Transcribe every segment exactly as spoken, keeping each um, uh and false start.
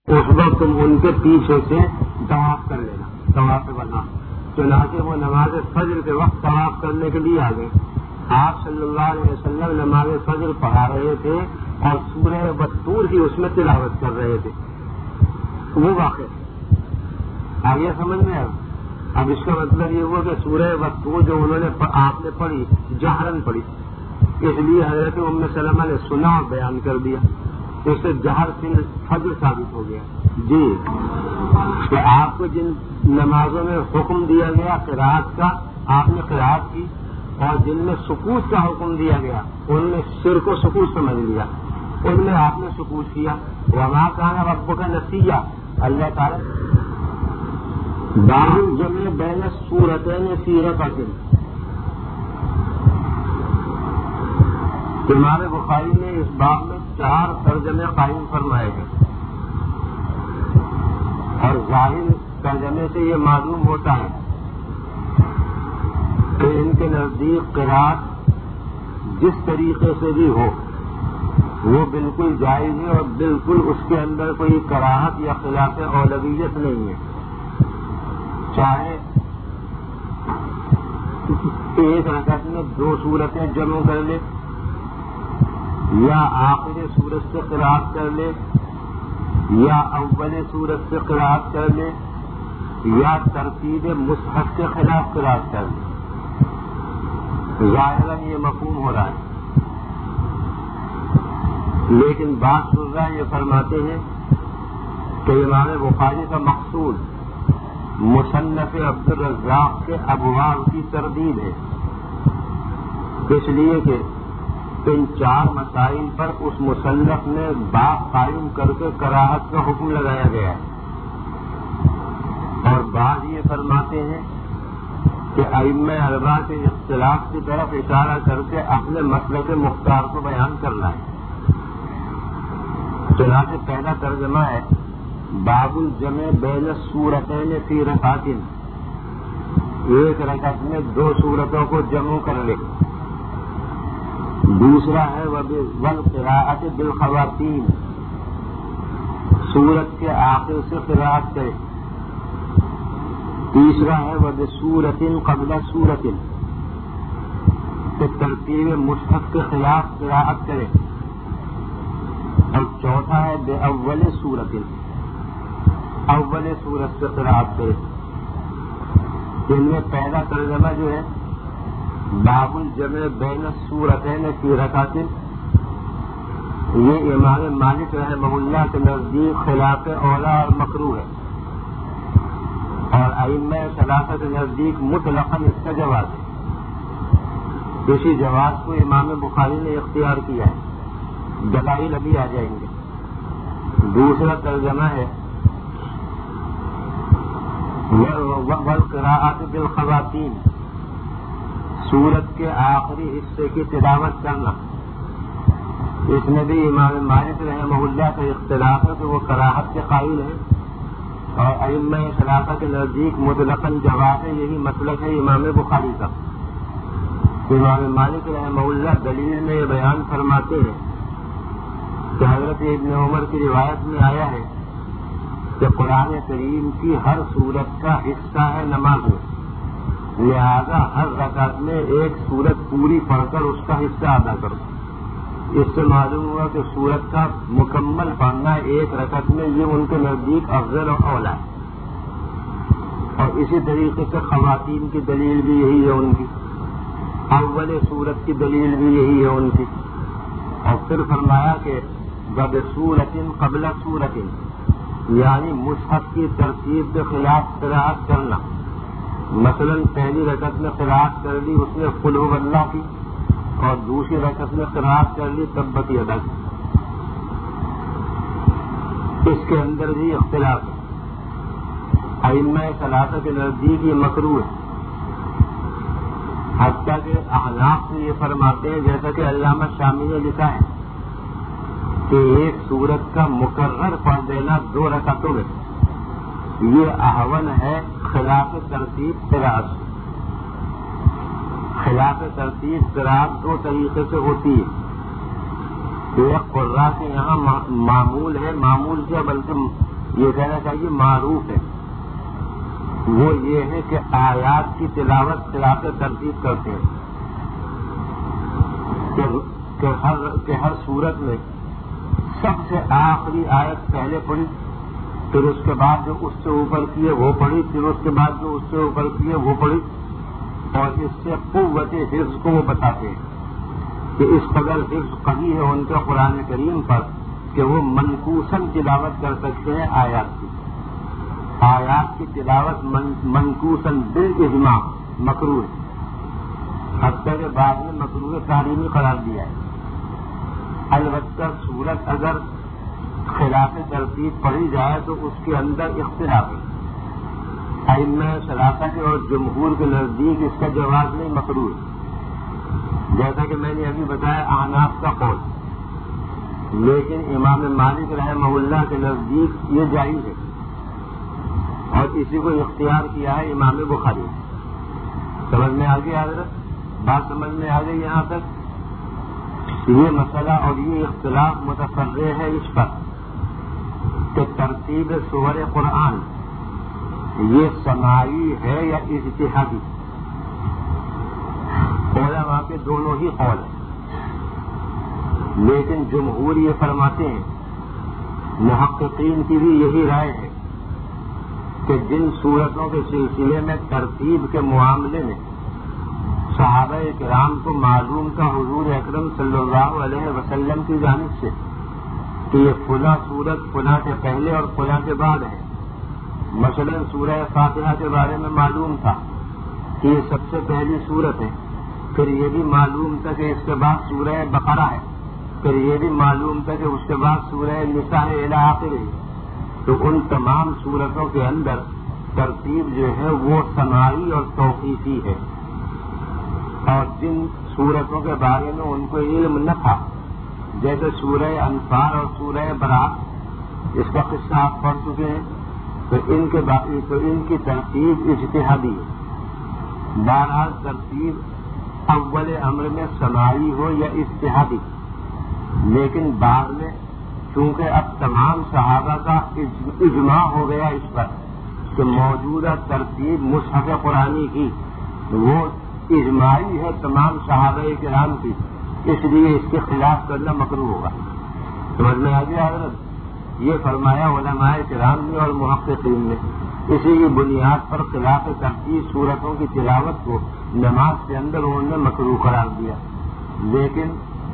اس وقت تم ان کے پیچھے سے طواف کر لینا، طواف وضا۔ چنانچہ وہ نماز فجر کے وقت طواف کرنے کے لیے آ گئے۔ آپ صلی اللہ علیہ وسلم نماز فجر پڑھا رہے تھے اور سورہ والطور ہی اس میں تلاوت کر رہے تھے۔ وہ واقع آگے سمجھ میں آیا۔ اب اس کا مطلب یہ ہوا کہ سورہ والطور جو انہوں نے آپ نے پڑھی جہرن پڑھی، اس لیے حضرت ام سلمہ نے سنا اور بیان کر دیا، اس سے جہر سے فجر ثابت ہو گیا۔ جی کہ آپ کو جن نمازوں میں حکم دیا گیا قرات کا، آپ نے قرات کی، اور جن میں سکوت کا حکم دیا گیا ان میں سر کو سکوت سمجھ لیا، ان میں آپ نے سکوت کیا۔ وما کان ربک نسیا، اللہ تعالیٰ باب الجمع بین السورتین فی رکعۃ۔ امام بخاری نے اس باب میں چار ترجمے قائم فرمائے ہیں، اور ظاہر ترجمے سے یہ معلوم ہوتا ہے کہ ان کے نزدیک قرات جس طریقے سے بھی ہو وہ بالکل جائز ہے، اور بالکل اس کے اندر کوئی کراہت یا خلاف اولویت نہیں ہے۔ چاہے ایک رکعت میں دو صورتیں جمع کر لے، یا آخر سورت سے قرات کر لے، یا اول سورت سے قرات کر لے، یا ترتیب مصحف کے خلاف قرات کر لے، ظاہراً یہ مفہوم ہو رہا ہے۔ لیکن بعض شرح یہ فرماتے ہیں کہ امام بخاری کا مقصود مصنف عبد الرزاق کے ابواب کی تردید ہے، اس لیے کہ ان چار مسائل پر اس مصنف نے باب قائم کر کے کراہت کا حکم لگایا گیا ہے۔ اور بعض یہ فرماتے ہیں کہ ائمہ اربعہ کے اختلاف کی طرف اشارہ کر کے اپنے مسلک مختار کو بیان کرنا ہے۔ چنانچہ پہلا ترجمہ ہے باب الجمع بین السورتین فی رکعۃ، ایک رکعت میں دو سورتوں کو جمع کر لے۔ دوسرا ہے والقراءۃ بالخواتیم، سورت کے آخر سے قراءت کرے۔ تیسرا ہے وبسورۃ قبل سورۃ، کہ ترتیب مصحف کے خلاف قراءت کرے۔ اور چوتھا ہے بے اول سورۃ، اول سورت سے قراءت کرے۔ ان میں پہلا ترجمہ جو ہے باب الجمع بین السورتین فی رکعۃ، یہ امام مالک رحمہ اللہ کے نزدیک خلاف اولا اور مکروہ ہے، اور ائمہ ثلاثہ کے نزدیک مطلقاً اس کا جواز ہے۔ اسی جواز کو امام بخاری نے اختیار کیا ہے، دلائل ابھی آ جائیں گے۔ دوسرا ترجمہ ہے والقراءۃ بالخواتیم، سورت کے آخری حصے کی تلاوت کرنا۔ اس میں بھی امام مالک رحمہ اللہ کا اختلاف ہے کہ وہ کراہت کے قائل ہیں، اور ائمہ ثلاثہ کے نزدیک مطلقاً جواز ہے، یہی مسلک ہے امام بخاری کا۔ امام مالک رحمہ اللہ دلیل میں یہ بیان فرماتے ہیں کہ حضرت ابن عمر کی روایت میں آیا ہے کہ قرآن کریم کی ہر سورت کا حصہ ہے نماز میں، لہذا ہر رکعت میں ایک سورت پوری پڑھ کر اس کا حصہ ادا کرو۔ اس سے معلوم ہوا کہ سورت کا مکمل پڑھنا ایک رکعت میں یہ ان کے نزدیک افضل و اولا ہے۔ اور اسی طریقے سے خواتین کی دلیل بھی یہی ہے ان کی، اول سورت کی دلیل بھی یہی ہے ان کی۔ اور پھر فرمایا کہ بسورۃ قبل سورۃ، یعنی مصحف کی ترتیب کے خلاف قراءت کرنا۔ مثلا پہلی رکعت میں قراءت کر لی اس نے قل هو اللہ کی، اور دوسری رکعت میں قراءت کر لی تبت یدا کی، اس کے اندر بھی اختلاف ہے۔ ائمہ ثلاثہ کے نزدیک یہ مکروہ ہے، حتیٰ کہ احناف سے یہ فرماتے ہیں جیسا کہ علامہ شامی نے لکھا ہے کہ ایک سورت کا مقرر پڑھ دینا دو رکعتوں میں یہ احون ہے خلاف ترتیب قراءت۔ خلاف ترتیب قراءت دو طریقے سے ہوتی ہے، ایک قراء کے یہاں معمول ہے، معمول کیا بلکہ یہ کہنا چاہیے معروف ہے وہ یہ ہے کہ آیات کی تلاوت خلاف ترتیب کرتے ہیں کہ ہر کہ ہر صورت میں سب سے آخری آیت پہلے پڑھی، پھر اس کے بعد جو اس سے اوپر کیے وہ پڑھی، پھر اس کے بعد جو اس سے اوپر کیے وہ پڑھی، اور اس سے قوت حفظ کو وہ بتاتے ہیں کہ اس قدر حفظ قوی ہے ان کے قرآن کریم پر کہ وہ منقوصاً تلاوت کر سکتے ہیں آیات کی آیات کی تلاوت من منقوصاً بالاجماع مکروہ ہے، حتیٰ کے بعد میں مکروہ تعلیمی قرار دیا ہے۔ البتہ صورت اگر خلاف ترتیب پڑھی جائے تو اس کے اندر اختلاف ہے، ائمہ ثلاثہ کے اور جمہور کے نزدیک اس کا جواز نہیں، مکروہ ہے، جیسا کہ میں نے ابھی بتایا احناف کا قول، لیکن امام مالک رحمہ اللہ کے نزدیک یہ جائز ہے، اور اسی کو اختیار کیا ہے امام بخاری۔ سمجھ میں آ گئی حضرت؟ بات سمجھ میں آ گئی یہاں تک؟ یہ مسئلہ اور یہ اختلاف متفرع ہے اس پر کہ ترتیب سور قرآن یہ سماعی ہے یا اجتہادی؟ علماء کے دونوں ہی قول ہیں، لیکن جمہور یہ فرماتے ہیں، محققین کی بھی یہی رائے ہے کہ جن صورتوں کے سلسلے میں ترتیب کے معاملے میں صحابہ کرام کو معلوم تھا حضور اکرم صلی اللہ علیہ وسلم کی جانب سے کہ یہ فلاں صورت فلاں کے پہلے اور فلاں کے بعد ہے، مثلا سورہ فاتحہ کے بارے میں معلوم تھا کہ یہ سب سے پہلی صورت ہے، پھر یہ بھی معلوم تھا کہ اس کے بعد سورہ بقرہ ہے، پھر یہ بھی معلوم تھا کہ اس کے بعد سورہ نساء الی آخرہ ہے، تو ان تمام صورتوں کے اندر ترتیب جو ہے وہ سماعی اور توقیفی ہے، اور جن صورتوں کے بارے میں ان کو علم نہ تھا جیسے سورہ انفال اور سورہ برات، اس کا قصہ آپ پڑھ چکے ہیں، تو ان کے باقی تو ان کی ترتیب اجتہادی ہے، بہرحال ترتیب اول امر میں سماعی ہو یا اجتہادی، لیکن بعد میں چونکہ اب تمام صحابہ کا اجماع ہو گیا اس پر کہ موجودہ ترتیب مصحف قرآنی کی وہ اجماعی ہے تمام صحابہ کرام کی، اس لیے اس کے خلاف کرنا مکروہ ہوگا۔ سمجھ میں آ گیا حضرت؟ یہ فرمایا علماء کرام نے اور محققین نے، اسی کی بنیاد پر خلاف ترتیب صورتوں کی تلاوت کو نماز کے اندر انہوں نے مکروہ قرار دیا، لیکن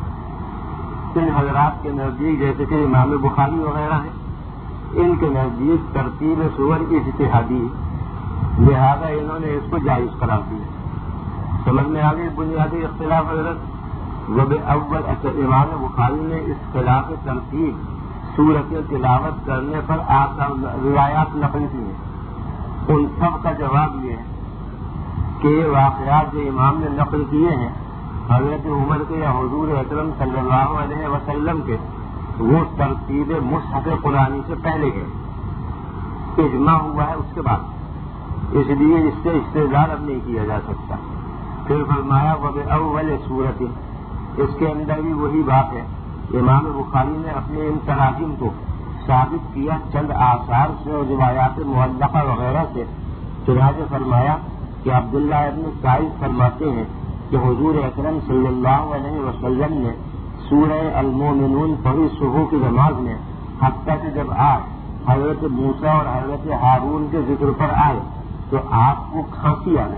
ان حضرات کے نزدیک جیسے کہ امام بخاری وغیرہ ہیں، ان کے نزدیک ترتیب سور اجتہادی، لہذا انہوں نے اس کو جائز قرار دیا۔ سمجھ میں آگے بنیادی اختلاف حضرت وب اول امام بخاری نے اس خلاف ترتیب سورت تلاوت کرنے پر روایات نقل کی ہیں، ان سب کا جواب یہ ہے کہ یہ واقعات جو امام نے نقل کیے ہیں حضرت عمر کے یا حضور اکرم صلی اللہ علیہ وسلم کے، وہ ترتیب مصحف قرآنی سے پہلے گئے، اجماع ہوا ہے اس کے بعد، اس لیے اس سے استدلال اب نہیں کیا جا سکتا۔ پھر فرمایا وب اول صورت، اس کے اندر بھی وہی بات ہے، امام بخاری نے اپنے ان تراجم کو ثابت کیا چند آثار سے اور روایات معلقہ وغیرہ سے، چنانچہ فرمایا کہ عبداللہ ابن سعید فرماتے ہیں کہ حضور اکرم صلی اللہ علیہ وسلم نے سورہ المومنون پڑھی صبح کی نماز میں، حتیٰ کہ جب آئے حضرت موسیٰ اور حضرت ہارون کے ذکر پر آئے تو آپ کو کھانسی آ گئی،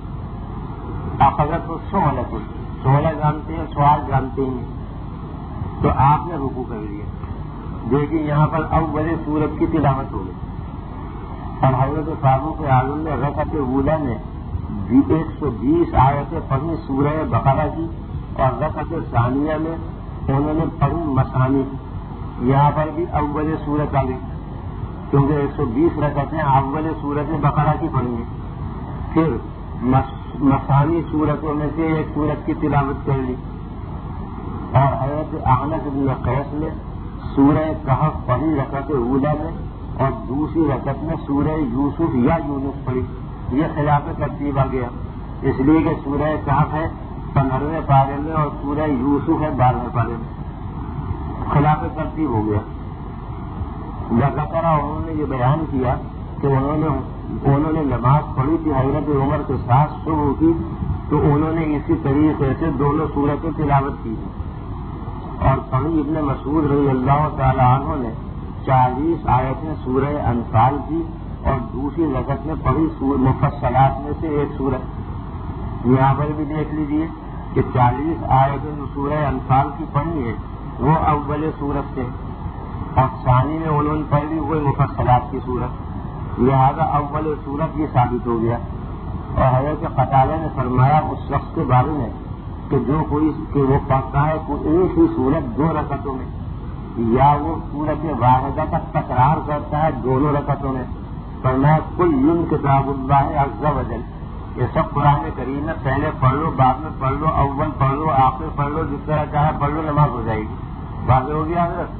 حضرت سوالہ کو سوالہ جانتے ہیں، سوال جانتے ہیں، تو آپ نے رکوع کر لیا۔ دیکھیے یہاں پر اول سورت کی تلاوت ہو گئی، اور حضرت فاروق اعظم نے رکعت اولیٰ میں ایک سو بیس آیتیں پڑھی سورہ بقرہ کی، اور رکعت ثانیہ میں انہوں نے پڑھی مثانی، یہاں پر بھی اول سورت آ گئی کیونکہ ایک سو بیس رکعتیں اول سورت بقرہ کی پڑھی ہیں، پھر مثانی صورتوں میں سے ایک سورت کی تلاوت کر لی، اور حضرت احنف بن قیس نے سورہ کہف پڑھی رکعت اولیٰ میں، اور دوسری رکعت میں سورہ یوسف یا یونس پڑھی، یہ خلاف ترتیب آ گیا، اس لیے کہ سورہ کہف ہے پندرہویں پارے میں اور سورہ یوسف ہے بارہویں پارے میں، خلاف ترتیب ہو گیا۔ ذکر انہوں نے یہ بیان کیا کہ انہوں نے انہوں نے نماز پڑھی تھی حضرت عمر کے ساتھ صبح کی، تو انہوں نے اسی طریقے سے دونوں سورتیں تلاوت کی تھی، اور پڑھی ابن مسعود رضی اللہ تعالی عنہ نے چالیس آیتیں سورہ انفال کی، اور دوسری رکعت میں پڑھی مفصلات میں سے ایک سورت۔ یہاں پر بھی دیکھ لیجیے کہ چالیس آیتیں جو سورہ انفال کی پڑھی ہے وہ اول سورت سے، اور ثانی میں انہوں نے پڑھی وہی مفصلات کی سورت، لہذا اول سورت یہ ثابت ہو گیا۔ اور حضرت قتادہ نے فرمایا اس شخص کے بارے میں کہ جو کوئی کہ وہ پڑھتا ہے ایک ہی سورت دو رکعتوں میں، یا وہ سورت واحدہ کا تکرار کرتا ہے دونوں رکعتوں میں، فرمایا کل ین کتاب اللہ عز و جل، یہ سب قرآن کریم میں پہلے پڑھ لو، بعد میں پڑھ لو، اول پڑھ لو، آخر پڑھ لو، جس طرح چاہے پڑھ لو، نماز ہو جائے گی۔ واضح ہو گیا حضرت؟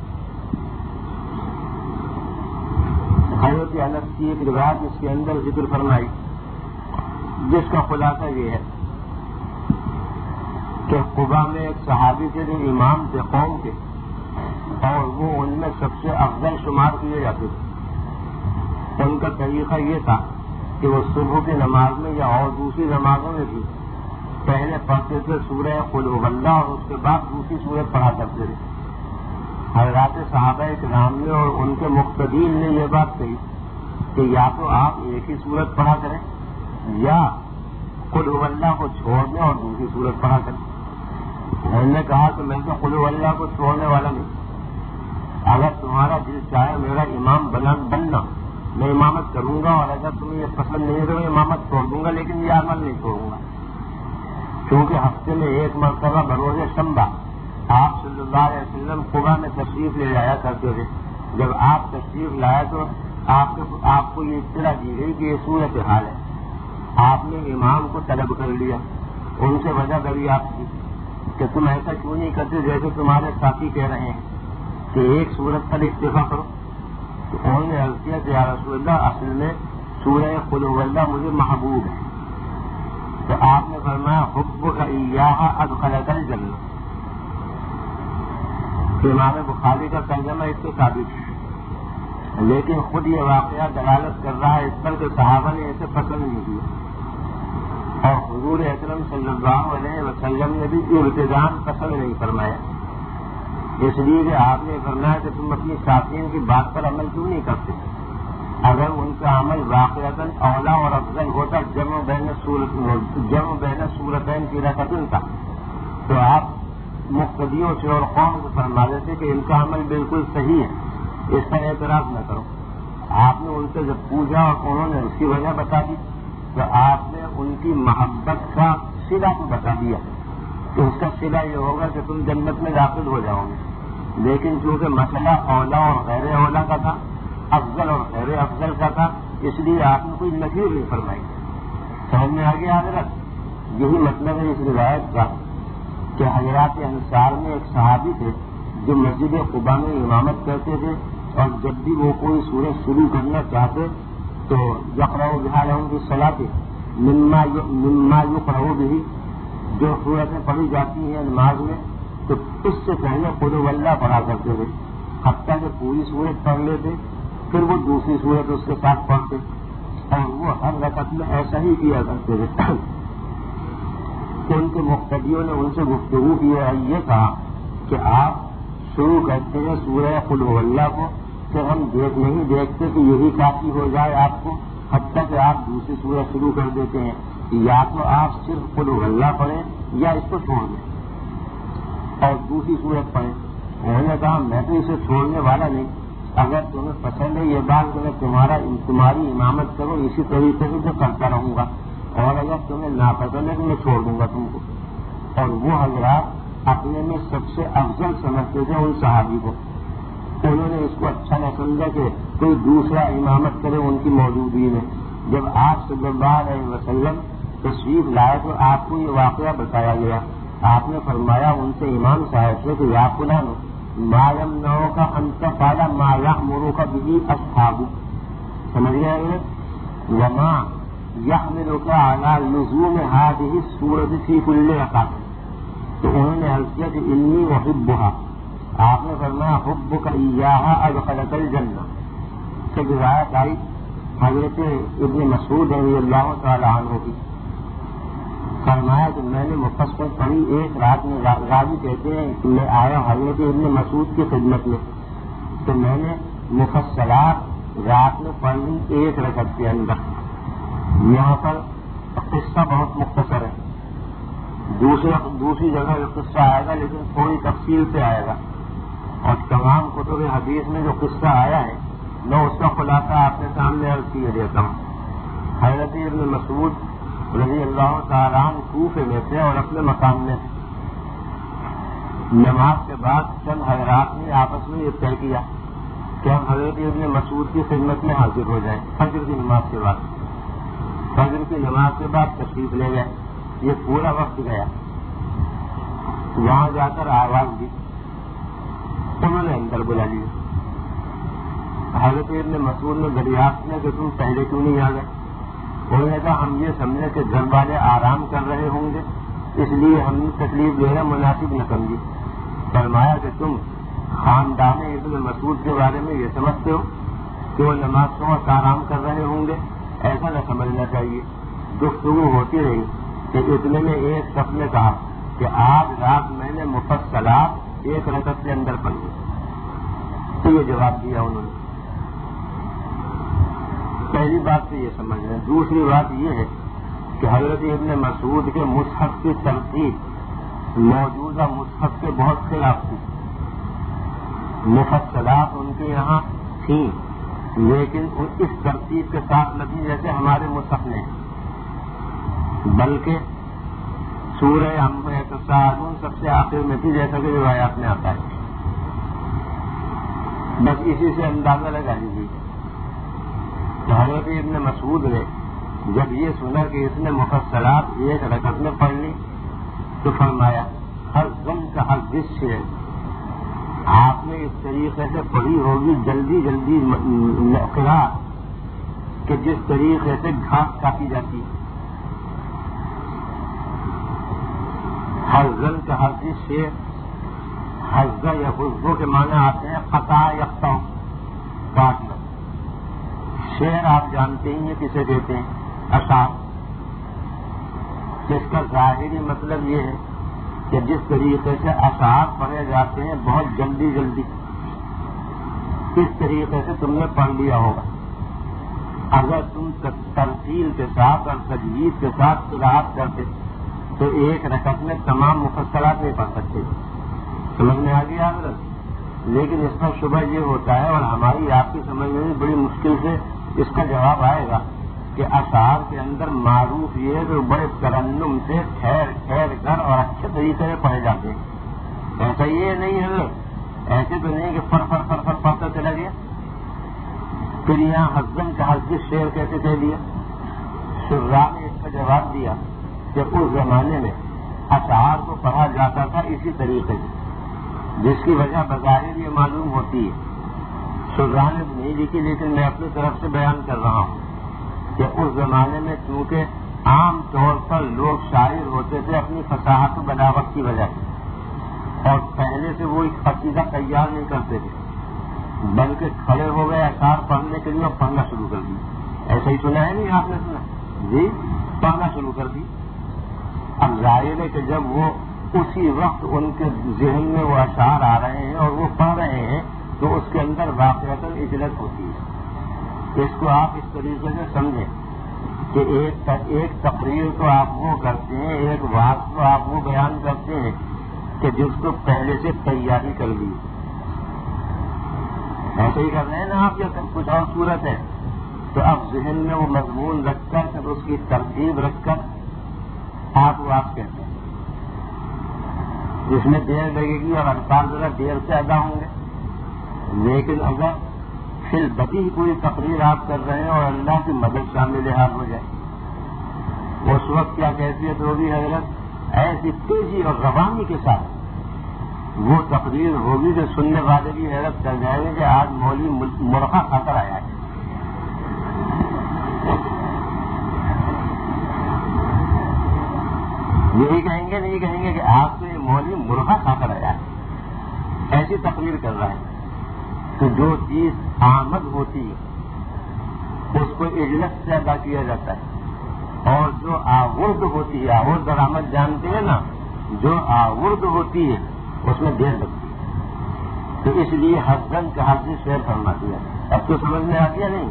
حضرت انس کی ایک روایت اس کے اندر ذکر فرمائی، جس کا خلاصہ یہ ہے کہ قبا میں ایک صحابی تھے جو امام تھے قوم کے، اور وہ ان میں سب سے افضل شمار کیے جاتے تھے۔ ان کا طریقہ یہ تھا کہ وہ صبح کی نماز میں یا اور دوسری نمازوں میں بھی پہلے پڑھتے تھے سورہ قل هو اللہ، اور اس کے بعد دوسری سورت پڑھا کرتے تھے۔ حضرات صحابہ کرام نے اور ان کے مقتدین نے یہ بات کہی کہ یا تو آپ ایک ہی سورت پڑھا کریں یا قل هو اللہ کو چھوڑ دیں اور دوسری سورت پڑھا کریں۔ انہوں نے کہا کہ میں تو قل هو اللہ کو چھوڑنے والا نہیں، اگر تمہارا دل چاہے میرا امام بننا میں امامت کروں گا، اور اگر تمہیں یہ پسند نہیں ہے تو میں امامت چھوڑ دوں گا، لیکن یہ عمل نہیں چھوڑوں گا، کیونکہ ہفتے میں ایک مرتبہ بروز شنبہ آپ صلی اللہ علیہ وسلم قبا میں تشریف لے جایا کرتے تھے۔ جب آپ تشریف لائے تو آپ کو آپ کو یہ اطلاع دی گئی کہ یہ صورت حال ہے، آپ نے امام کو طلب کر لیا، ان سے وجہ کری آپ کی کہ تم ایسا کیوں نہیں کرتے جیسے تمہارے ساتھی کہہ رہے ہیں کہ ایک سورت پر اکتفا کرو۔ تو انہوں نے عرض کیا کہ یا رسول اللہ اصل میں سورہ قل هو اللہ مجھے محبوب ہے۔ تو آپ نے فرمایا حبک ایاھا ادخلک الجنہ۔ امام بخاری کا ترجمہ اس سے ثابت ہے، لیکن خود یہ واقعہ دلالت کر رہا ہے اس پر کہ صحابہ نے اسے پسند نہیں کیا، اور حضور اکرم صلی اللہ علیہ وسلم نے بھی ابتداءً پسند نہیں فرمایا، اس لیے کہ آپ نے فرمایا کہ تم اپنی ساتھیوں کی بات پر عمل کیوں نہیں کرتے؟ اگر ان کا عمل واقعتاً اولا اور افضل ہوتا جمع بین صورت جمع بین صورتین کی رکعتین کا، تو آپ مقتدیوں سے اور قوم کو فرما دیتے کہ ان کا عمل بالکل صحیح ہے، اس پر اعتراض نہ کرو۔ آپ نے ان سے جب پوچھا اور انہوں نے اس کی وجہ بتا دی تو آپ نے ان کی محبت کا صلہ کو بتا دیا کہ اس کا صلہ یہ ہوگا کہ تم جنت میں داخل ہو جاؤ گے، لیکن چونکہ مسئلہ اولا اور غیر اولا کا تھا، افضل اور غیر افضل کا تھا، اس لیے آپ نے کوئی نفیر نہیں فرمائی۔ سمجھ میں آ گیا حضرت؟ یہی مطلب ہے اس روایت کا کہ حضرات انصار میں ایک صحابی تھے جو مسجد قباء میں امامت کرتے تھے، اور جب بھی وہ کوئی سورت شروع کرنا چاہتے تو یقرأ بہا لہم فی الصلاۃ مما مما یقرأ بہ، جو سورتیں پڑھی جاتی ہیں نماز میں تو اس سے پہلے قل هو اللہ پڑھا کرتے تھے، حتیٰ کہ پوری سورت پڑھ لیتے پھر وہ دوسری سورت اس کے ساتھ پڑھتے، اور وہ ہر رکعت میں ایسا ہی کیا کرتے تھے۔ ان کے مقتدیوں نے ان سے گفتگو کی اور یہ کہا کہ آپ شروع کرتے ہیں سورہ قل هو اللہ کو کہ ہم دیکھ نہیں دیکھتے کہ یہی کافی ہو جائے آپ کو، حتیٰ کہ آپ دوسری سورت شروع کر دیتے ہیں، یا تو آپ صرف قل هو اللہ پڑھیں یا اس کو چھوڑ دیں اور دوسری سورت پڑھیں۔ انہوں نے کہا میں تو اسے چھوڑنے والا نہیں، اگر تمہیں پسند ہے یہ بات تو میں تمہارا تمہاری امامت کروں اسی طریقے سے جو کرتا رہوں گا، اور اگر تمہیں ناپسند ہے تو میں چھوڑ دوں گا تم کو۔ اور وہ حضرات اپنے میں سب سے افضل سمجھتے تھے ان صحابی کو، انہوں نے اس کو اچھا نہ سمجھا کہ کوئی دوسرا امامت کرے ان کی موجودگی میں۔ جب آپ صلی اللہ علیہ وسلم تشریف لائے تو آپ کو یہ واقعہ بتایا گیا، آپ نے فرمایا ان سے امام صاحب سے کہ یا فلان ما یمنعک ان تفعل ما یأمرک به اصحابک، سمجھ گئے؟ وما یحملک علی لزوم هذه السورة فی کل رکعۃ، تو انہوں نے عرض کیا کہ انی احبها، آپ نے فرمایا حبک ایاھا ادخلک الجنہ، کہ روایت آئی حضرت ابن مسعود رضی اللہ تعالیٰ عنہ کی، فرمایا کہ میں نے مفصل پڑھی ایک رات میں، راوی کہتے ہیں کہ میں آیا حضرت ابن مسعود کی خدمت میں، تو میں نے مفصلات رات میں پڑھ لی ایک رکعت کے اندر۔ یہاں پر قصہ بہت مختصر ہے، دوسرا دوسری جگہ جو قصہ آئے گا لیکن تھوڑی تفصیل سے آئے گا، اور تمام کتب حدیث میں جو قصہ آیا ہے میں اس کا خلاصہ آپ کے سامنے عرض کیے دیتا ہوں۔ حضرت ابن مسعود رضی اللہ تعالیٰ عنہ کوفے میں تھے اور اپنے مقام میں تھے۔ نماز کے بعد چند حضرات نے آپس میں یہ طے کیا کہ ہم حضرت ابن مسعود کی خدمت میں حاضر ہو جائیں فجر کی نماز کے بعد۔ فجر کی نماز کے بعد تشریف لے گئے، یہ پورا وقت گیا، وہاں جا کر آواز دی، انہوں نے اندر بلا لیا۔ حضرت ابن مسعود نے دریافت کیا کہ تم پہلے کیوں نہیں آ گئے؟ انہوں نے کہا ہم یہ سمجھے کہ گھر والے آرام کر رہے ہوں گے، اس لیے ہم نے تکلیف لینا مناسب نہ سمجھی۔ فرمایا کہ تم خاندان ابن مسعود کے بارے میں یہ سمجھتے ہو کہ وہ نماز کے وقت آرام کر رہے ہوں گے، ایسا نہ سمجھنا چاہیے۔ گفتگو ہوتی رہی کہ اتنے میں ایک شخص نے کہا کہ آج رات میں نے مفصلات ایک رکعت کے اندر پڑھ لی، تو یہ جواب دیا انہوں نے۔ پہلی بات تو یہ سمجھ لیں۔ دوسری بات یہ ہے کہ حضرت ابن مسعود کے مصحف کی ترتیب موجودہ مصحف کے بہت خلاف تھی۔ مفصلات ان کے یہاں تھیں لیکن اس ترتیب کے ساتھ نہیں جیسے ہمارے مصحف میں، بلکہ سورہ تساؤن سب سے آخر میں تھی جیسا کہ روایات میں آتا ہے۔ بس اسی سے اندازہ لگا لیجیے کہ حضرت ابن مسعود نے جب یہ سنا کہ اس نے مفصلات ایک رکعت میں پڑھ لی تو فرمایا ہر غم کا ہر جس سے آپ نے اس طریقے سے پڑھی ہوگی جلدی جلدی قرات کہ جس طریقے سے گھاس کاٹی جاتی ہے۔ ہر غم کا ہر جس سے حضہ یا حضو کے معنی آتے ہیں قطع یقطع کاٹنا۔ شعر آپ جانتے ہی ہیں کسے کہتے ہیں؟ اشعار، جس کا ظاہری مطلب یہ ہے کہ جس طریقے سے اشعار پڑھے جاتے ہیں بہت جلدی جلدی، اس طریقے سے تم نے پڑھ لیا ہوگا۔ اگر تم ترتیل کے ساتھ اور تجوید کے ساتھ قرات کرتے تو ایک رکعت میں تمام مفصلات نہیں پڑھ سکتے، سمجھ میں آ گیا حضرت؟ لیکن اس کا شبہ یہ ہوتا ہے اور ہماری آپ کی سمجھ میں بڑی مشکل سے اس کا جواب آئے گا کہ اشعار کے اندر معروف یہ جو بڑے ترنم سے ٹھہر ٹھہر کر اور اچھے طریقے سے پڑھے جاتے ہیں۔ ایسا یہ نہیں ہے، ایسے تو نہیں کہ فر فر فر فر پڑھتا چلا گیا۔ پھر یہاں حسن کا حدیث شعر کیسے کہہ دیا؟ شراح نے اس کا جواب دیا کہ اس زمانے میں اشعار کو پڑھا جاتا تھا اسی طریقے سے، جس کی وجہ بظاہر یہ معلوم ہوتی ہے، شراح نے نہیں لکھی لیکن میں اپنی طرف سے بیان کر رہا ہوں کہ اس زمانے میں چونکہ عام طور پر لوگ شاعر ہوتے تھے اپنی فصاحت و بلاغت کی وجہ سے، اور پہلے سے وہ ایک قصیدہ تیار نہیں کرتے تھے بلکہ کھڑے ہو گئے اشعار پڑھنے کے لیے اور پڑھنا شروع کر دی۔ ایسا ہی سنا ہے نہیں آپ نے؟ سنا جی، پڑھنا شروع کر دی۔ اب ظاہر ہے کہ جب وہ اسی وقت ان کے ذہن میں وہ اشعار آ رہے ہیں اور وہ پڑھ رہے ہیں تو اس کے اندر واقعتاً اجلت ہوتی ہے۔ اس کو آپ اس طریقے سے سمجھیں کہ ایک ایک تقریر تو آپ وہ کرتے ہیں، ایک بات تو آپ وہ بیان کرتے ہیں کہ جس کو پہلے سے تیاری کر لی۔ ایسے ہی کر رہے ہیں نا آپ، یا کچھ اور صورت ہے؟ تو اب ذہن میں وہ مضمون رکھ کر پھر اس کی ترتیب رکھ کر آپ وہ آپ کہتے ہیں، جس میں دیر لگے گی اور الفاظ ذرا دیر سے ادا ہوں گے۔ لیکن اگر فی البدیہہ کوئی تقریر آپ کر رہے ہیں اور اللہ کی مدد شامل حال ہو جائے، اس وقت کیا کیفیت ہوگی حضرت؟ ایسی تیزی اور روانی کے ساتھ وہ تقریر ہوگی کہ سننے والے بھی حیرت کر جائیں گے کہ آج مولوی مرغا کھا کر آیا ہے۔ یہی کہیں گے، نہیں کہیں گے کہ آپ کو یہ مولوی مرغا کھا کر آیا ہے، ایسی تقریر کر رہا ہے۔ تو جو چیز آمد ہوتی ہے اس کو اجلس سے ادا کیا جاتا ہے، اور جو آورد ہوتی ہے، آورد اور آمد جانتے ہیں نا، جو آورد ہوتی ہے اس میں دیر لگتی ہے، تو اس لیے حسن کا حاضر شعر فرما دیا۔ اب تو سمجھ میں آ گیا نہیں؟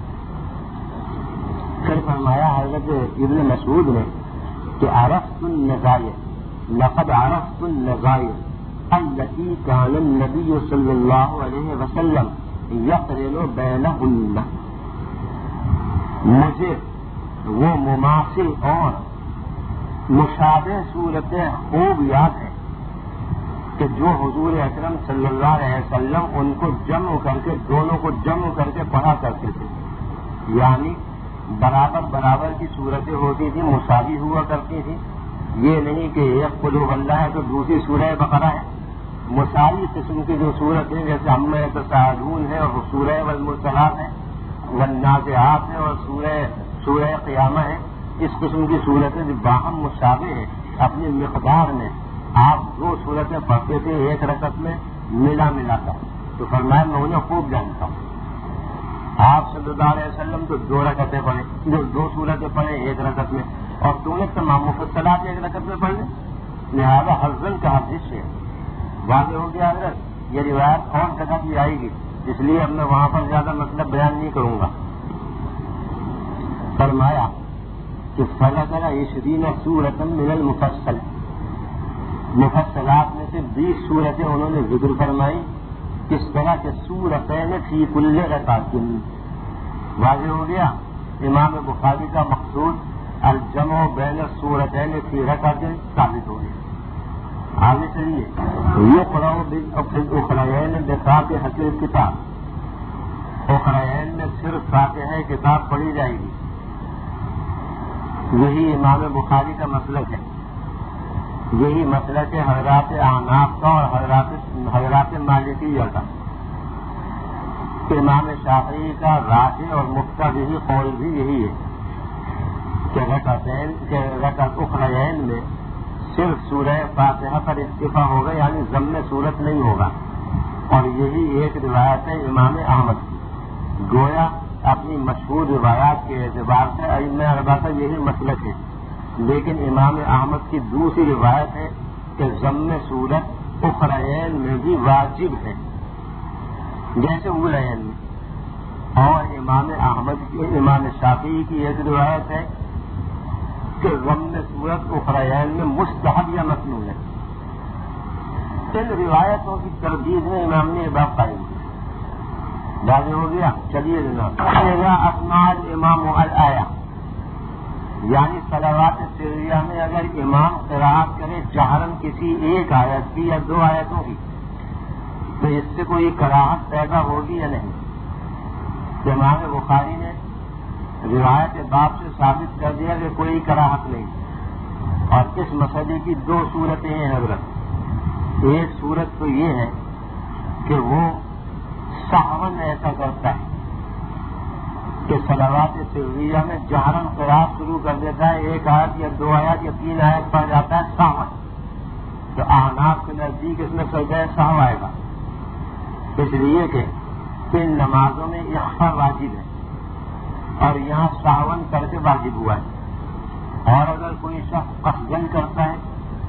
پھر فرمایا حضرت ابن مسعود نے کہ عرفت النظائر، لقد عرفت النظائر التي كان النبي صلی اللہ علیہ وسلم یقرن بینہن، مجھے وہ مماثل اور مشابہ صورتیں خوب یاد ہیں کہ جو حضور اکرم صلی اللہ علیہ وسلم ان کو جمع کر کے، دونوں کو جمع کر کے پڑھا کرتے تھے، یعنی برابر برابر کی صورتیں ہوتی تھی، مساوی ہوا کرتی تھی۔ یہ نہیں کہ ایک قل هو اللہ ہے تو دوسری سورہ بقرہ ہے، مساوی قسم کی جو صورت ہے، جیسے عما یتساءلون ہے اور سورہ والمرسلات ہے، والنازعات ہے اور سورہ سورہ قیامہ ہے، اس قسم کی صورتیں جو باہم مشابہ ہیں اپنی مقدار میں، آپ دو صورتیں پڑھتے تھے ایک رکعت میں ملا ملا کر، تو فرمایا میں انہیں خوب جانتا ہوں۔ آپ صلی اللہ علیہ وسلم تو دو رکعتیں پڑھے، جو دو صورتیں پڑھے ایک رکعت میں، اور تم نے تمام مفصلات ایک رکعت میں پڑھ لیں، لہٰذا حسن کا حدیث ہے واضح ہو گیا۔ حضرت یہ روایت اور جگہ بھی آئے گی، اس لیے اب میں وہاں پر زیادہ مطلب بیان نہیں کروں گا۔ فرمایا کہ فذکر عشرین سورۃ من المفصل، مفصلات میں سے بیس صورتیں انہوں نے ذکر فرمائی، کس طرح کے سورتین فی کل رکعت، واضح ہو گیا۔ امام بخاری کا مقصود الجمع بین السورتین فی رکعت ثابت ہو گیا۔ آگے چلیے، یقرأ بالاخرین بفاتحۃ الکتاب، اخرین میں صرف فاتحہ کتاب پڑھی جائے گی، یہی امام بخاری کا مسلک ہے، یہی مسلک ہے حضرات احناف کا اور حضرات حضرات مالکیہ کا۔ امام شافعی کا راجح اور مقتضی قول بھی یہی ہے کہ رکعتین کے رکعت اخرین میں صرف سورہ فاتحہ پر اکتفا ہوگا، یعنی ضم صورت نہیں ہوگا، اور یہی ایک روایت ہے امام احمد کی۔ گویا اپنی مشہور روایات کے اعتبار سے ائمہ اربعہ کا یہی مسلک ہے، لیکن امام احمد کی دوسری روایت ہے کہ ضم صورت اخرین میں بھی واجب ہے جیسے اولین میں، اور امام احمد کی امام شافعی کی ایک روایت ہے کہ ضم صورت اخرین میں مستحب یا مسنون ہے۔ ان روایتوں کی تردید میں امام نے یہ بات قائم کی۔ واضح ہو گیا؟ چلیے جناب، اسماء الامام الآیہ، یعنی صلوات سریہ میں اگر امام قرأت کرے جہرن کسی ایک آیت کی یا دو آیتوں کی، تو اس سے کوئی کراہت پیدا ہوگی یا نہیں؟ امام بخاری نے روایت باب سے ثابت کر دیا کہ کوئی کراہت نہیں، اور اس مسئلے کی دو صورتیں ہیں حضرت۔ ایک صورت تو یہ ہے کہ وہ سہون ایسا کرتا ہے کہ صلوات سریہ میں جہرن قرأت شروع کر دیتا ہے، ایک آیت یا دو آیت یا تین آیت پڑھ جاتا ہے سہون، تو احناف کے نزدیک اس میں سجدہ سہو آئے گا، اس لیے کہ ان نمازوں میں اخفا واجب ہے اور یہاں سہون کر کے واجب ہوا ہے۔ اور اگر کوئی شخص قصدن کرتا ہے،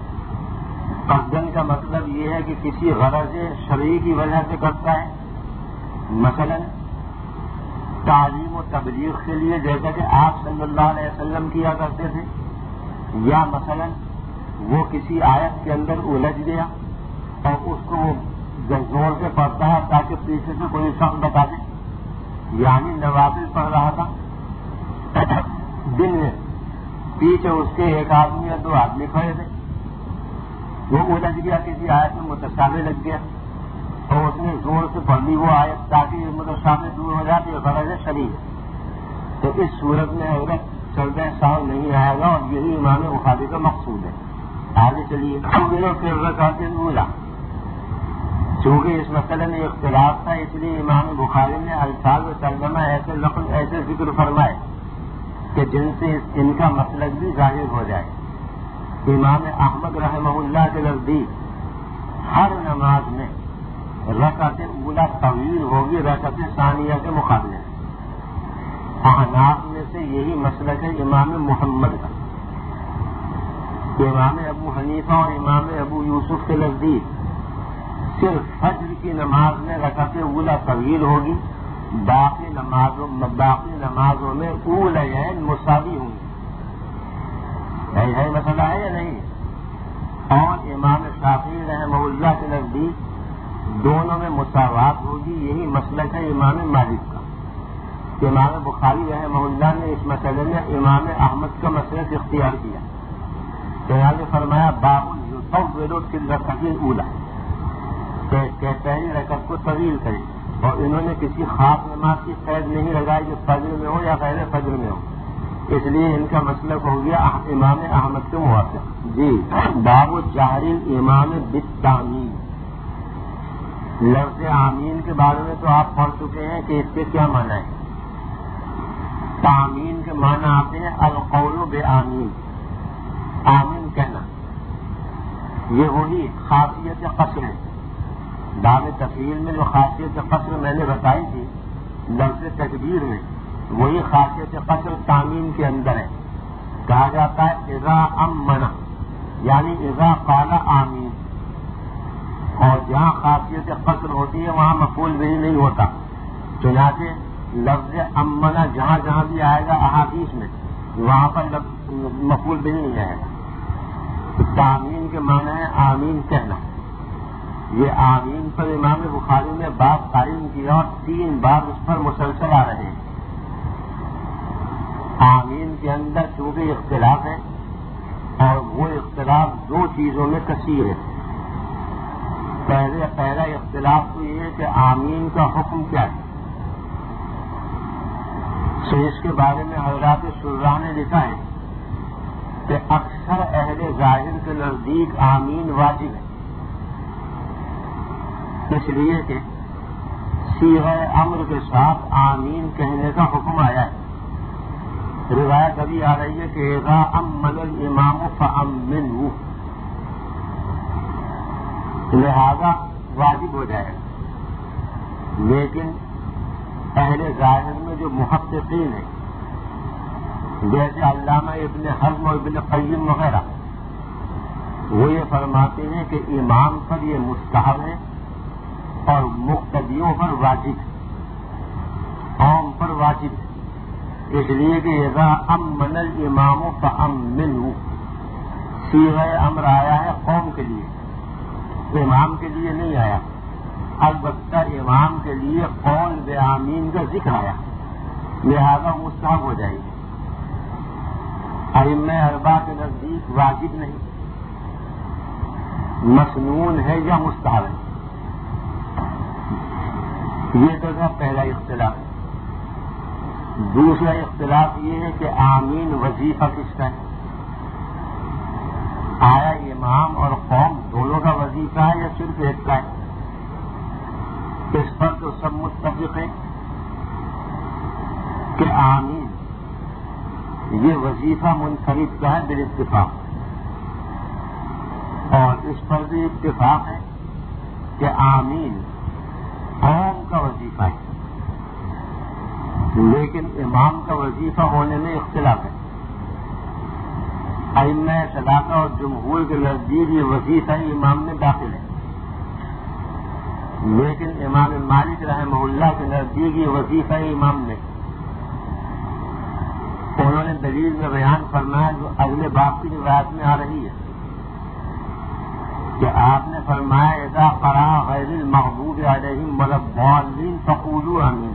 قصدن کا مطلب یہ ہے کہ کسی غرض شرعی کی وجہ سے کرتا ہے، مثلا تعلیم و تبلیغ کے لیے جیسا کہ آپ صلی اللہ علیہ وسلم کیا کرتے تھے، یا مثلا وہ کسی آیت کے اندر الجھ گیا اور اس کو زور سے پڑھتا ہے تاکہ پیچھے سے کوئی شخص بتا دے، یعنی نوافل پڑھ رہا تھا دن میں، پیچھے اس کے ایک آدمی یا دو آدمی کھڑے تھے، وہ الجھ گیا کسی آیت میں متشابہ لگ گیا اور اس نے زور سے پڑھ لی وہ آیت تاکہ متشابہ دور ہو جاتی ہے، غرض شریف، تو اس صورت میں عورت سجدہ سہو نہیں آئے گا، اور یہی امام بخاری کا مقصود ہے۔ آگے چلیے، پھر رکعت اولیٰ، چونکہ اس مسئلے میں اختلاف تھا اس لیے امام بخاری نے الفاظ و ترجمہ ایسے لفظ ایسے ذکر فرمائے کہ جن سے ان کا مطلب بھی ظاہر ہو جائے۔ امام احمد رحمہ اللہ کے نزدیک ہر نماز میں رکعت اولیٰ طویل ہوگی رکعت ثانیہ کے مقابلے میں، احناف میں سے یہی مسلک ہے امام محمد کا کہ امام ابو حنیفہ اور امام ابو یوسف کے نزدیک صرف فجر کی نماز میں رکعت اولا طویل ہوگی، باقی نمازوں باقی نمازوں میں اولین مساوی ہوں گی. ہے مسئلہ ہے یا نہیں؟ اور امام شافعی رحمہ اللہ کے نزدیک دونوں میں مساوات ہوگی. یہی مسلک ہے امام مالک کا کہ امام بخاری رحمہ اللہ نے اس مسئلے میں امام احمد کا مسلک اختیار کیا. چنانچہ نے فرمایا باب الرکعۃ الاولی کہ پہلی رکعت کو طویل کرے، اور انہوں نے کسی خاص نماز کی قید نہیں لگائی جو فجر میں ہو یا غیر فجر میں ہو، اس لیے ان کا مسلک ہو گیا امام احمد کے موافق. جی باب جہر امام بالتامین. لفظ آمین کے بارے میں تو آپ پڑھ چکے ہیں کہ اس کے کیا معنی ہے. تامین کے معنی آتے ہیں القول بآمین، آمین کہنا. یہ وہی خاصیت قصر ہے. دعوے تفصیل میں جو خاصیت قصر میں نے بتائی تھی لفظ تکبیر میں، وہی خاصیت قصر تامین کے اندر ہے. کہا جاتا ہے اذا امنا، یعنی اذا قال آمین. اور جہاں خاصیت قصر ہوتی ہے وہاں مفعول بھی نہیں ہوتا. چنانچہ لفظ امنا جہاں جہاں بھی آئے گا احادیث میں وہاں پر مفعول بھی نہیں آئے گا. تامین کے معنی ہے آمین کہنا. یہ آمین پر امام بخاری نے باب قائم کیا اور تین بار اس پر مسلسل آ رہے ہیں. آمین کے اندر چونکہ اختلاف ہے اور وہ اختلاف دو چیزوں میں کثیر ہے. پہلے پہلا اختلاف تو یہ ہے کہ آمین کا حکم کیا ہے. تو اس کے بارے میں حضرات شراح نے لکھا ہے کہ اکثر اہل ظاہر کے نزدیک آمین واجب ہے، اس لیے کہ صیغہ امر کے ساتھ آمین کہنے کا حکم آیا ہے. روایت ابھی آ رہی ہے کہ اذا امن الامام فامنوا، لہذا واجب ہو جائے گا. لیکن اہل ظاہر میں جو محققین ہیں جیسے علامہ ابن حزم اور ابن قیم وغیرہ، وہ یہ فرماتے ہیں کہ امام پر یہ مستحب ہے اور مقتدیوں پر واجب ہے، قوم پر واجب ہے. اس لیے کہ اذا امن الامام فامنوا صیغہ امر آیا ہے قوم کے لیے، امام کے لیے نہیں آیا. البتہ امام کے لیے قول بآمین کا ذکر آیا، لہذا مستحب ہو جائے گی. ائمہ اربعہ کے نزدیک واجب نہیں، مسنون ہے یا مستحب ہے. یہ تو تھا پہلا اختلاف. دوسرا اختلاف یہ ہے کہ آمین وظیفہ کس کا ہے. آیا امام اور قوم دونوں کا وظیفہ ہے یا صرف ایک کا ہے. اس پر تو سب متفق ہیں کہ آمین یہ وظیفہ منفرد کا ہے بالاتفاق، اور اس پر بھی اتفاق ہے کہ آمین قوم کا وظیفہ ہے. لیکن امام کا وظیفہ ہونے میں اختلاف ہے. ائمہ صداقہ اور جمہور کے نزدیک یہ وظیفہ امام میں داخل ہے، لیکن امام مالک رحمہ اللہ کے نزدیک یہ وظیفہ امام نے. انہوں نے دلیل میں بیان فرمایا جو اگلے باب کی روایت میں آ رہی ہے کہ آپ نے فرمایا اذا قرأ غیر المغضوب علیہم ولا الضالین فقولوا آمین.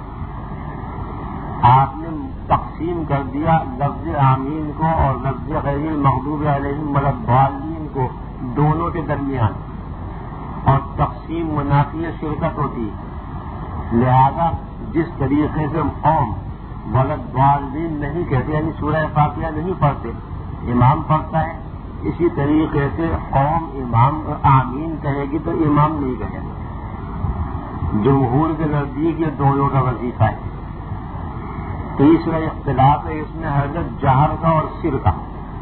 آپ نے تقسیم کر دیا لفظ آمین کو اور لفظ غیر المغضوب علیہم ولا الضالین کو دونوں کے درمیان، اور تقسیم منافی شرکت ہوتی ہے. لہذا جس طریقے سے قوم غلط ضالین نہیں کہتے، یعنی سورہ فاتحہ نہیں پڑھتے، امام پڑھتا ہے، اسی طریقے سے قوم امام آمین کہے گی تو امام نہیں کہے گا. جمہور کے نزدیک یہ دونوں کا وظیفہ ہے. تیسرا اختلاف ہے اس میں حضرت جہر کا اور سر کا.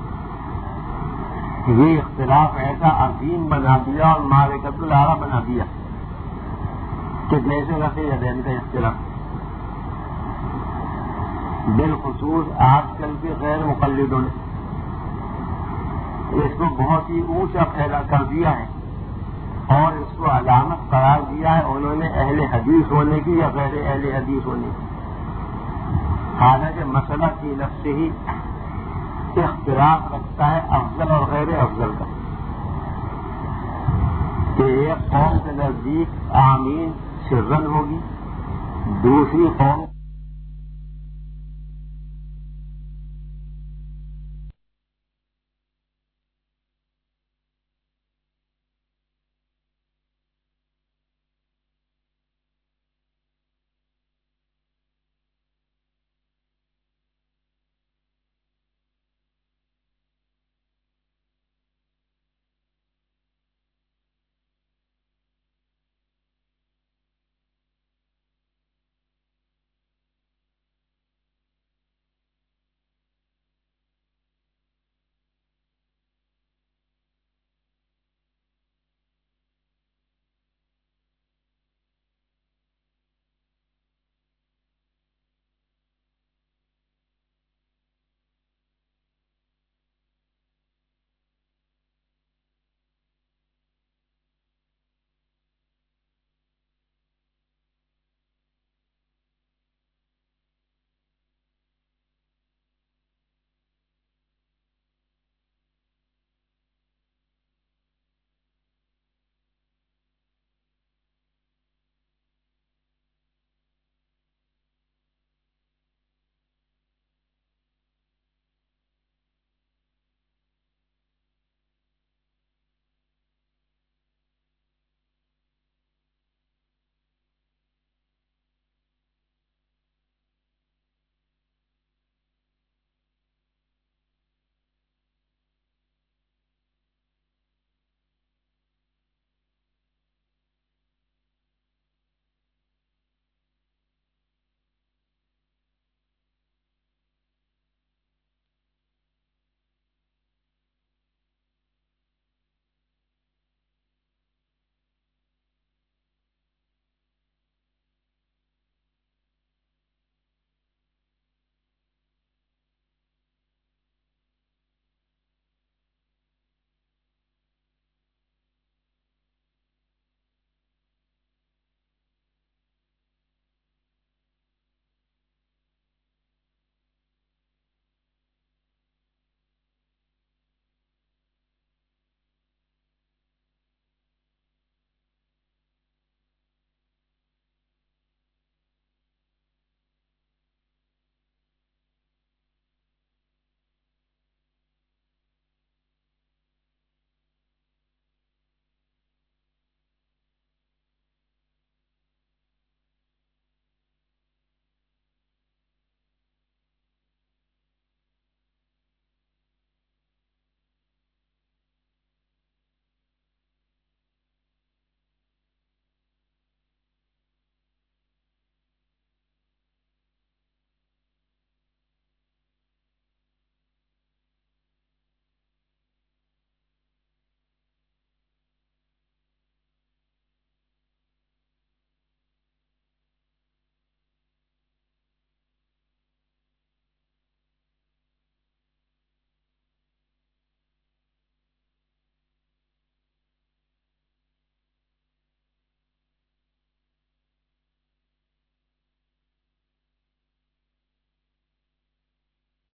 یہ اختلاف ایسا عظیم بنا دیا اور معرکۃ الاعلیٰ بنا دیا کہ جیسے رفع یدین کا اختلاف. بالخصوص آج کل کے غیر مقلدوں نے اس کو بہت ہی اونچا پھیلا کر دیا ہے اور اس کو علامت قرار دیا ہے انہوں نے اہل حدیث ہونے کی یا غیر اہل حدیث ہونے کی. حالانکہ مسئلہ کی نفس سے ہی اختلاف رکھتا ہے افضل اور غیر افضل کا کہ ایک قوم کے نزدیک آمین سرن ہوگی, دوسری قوم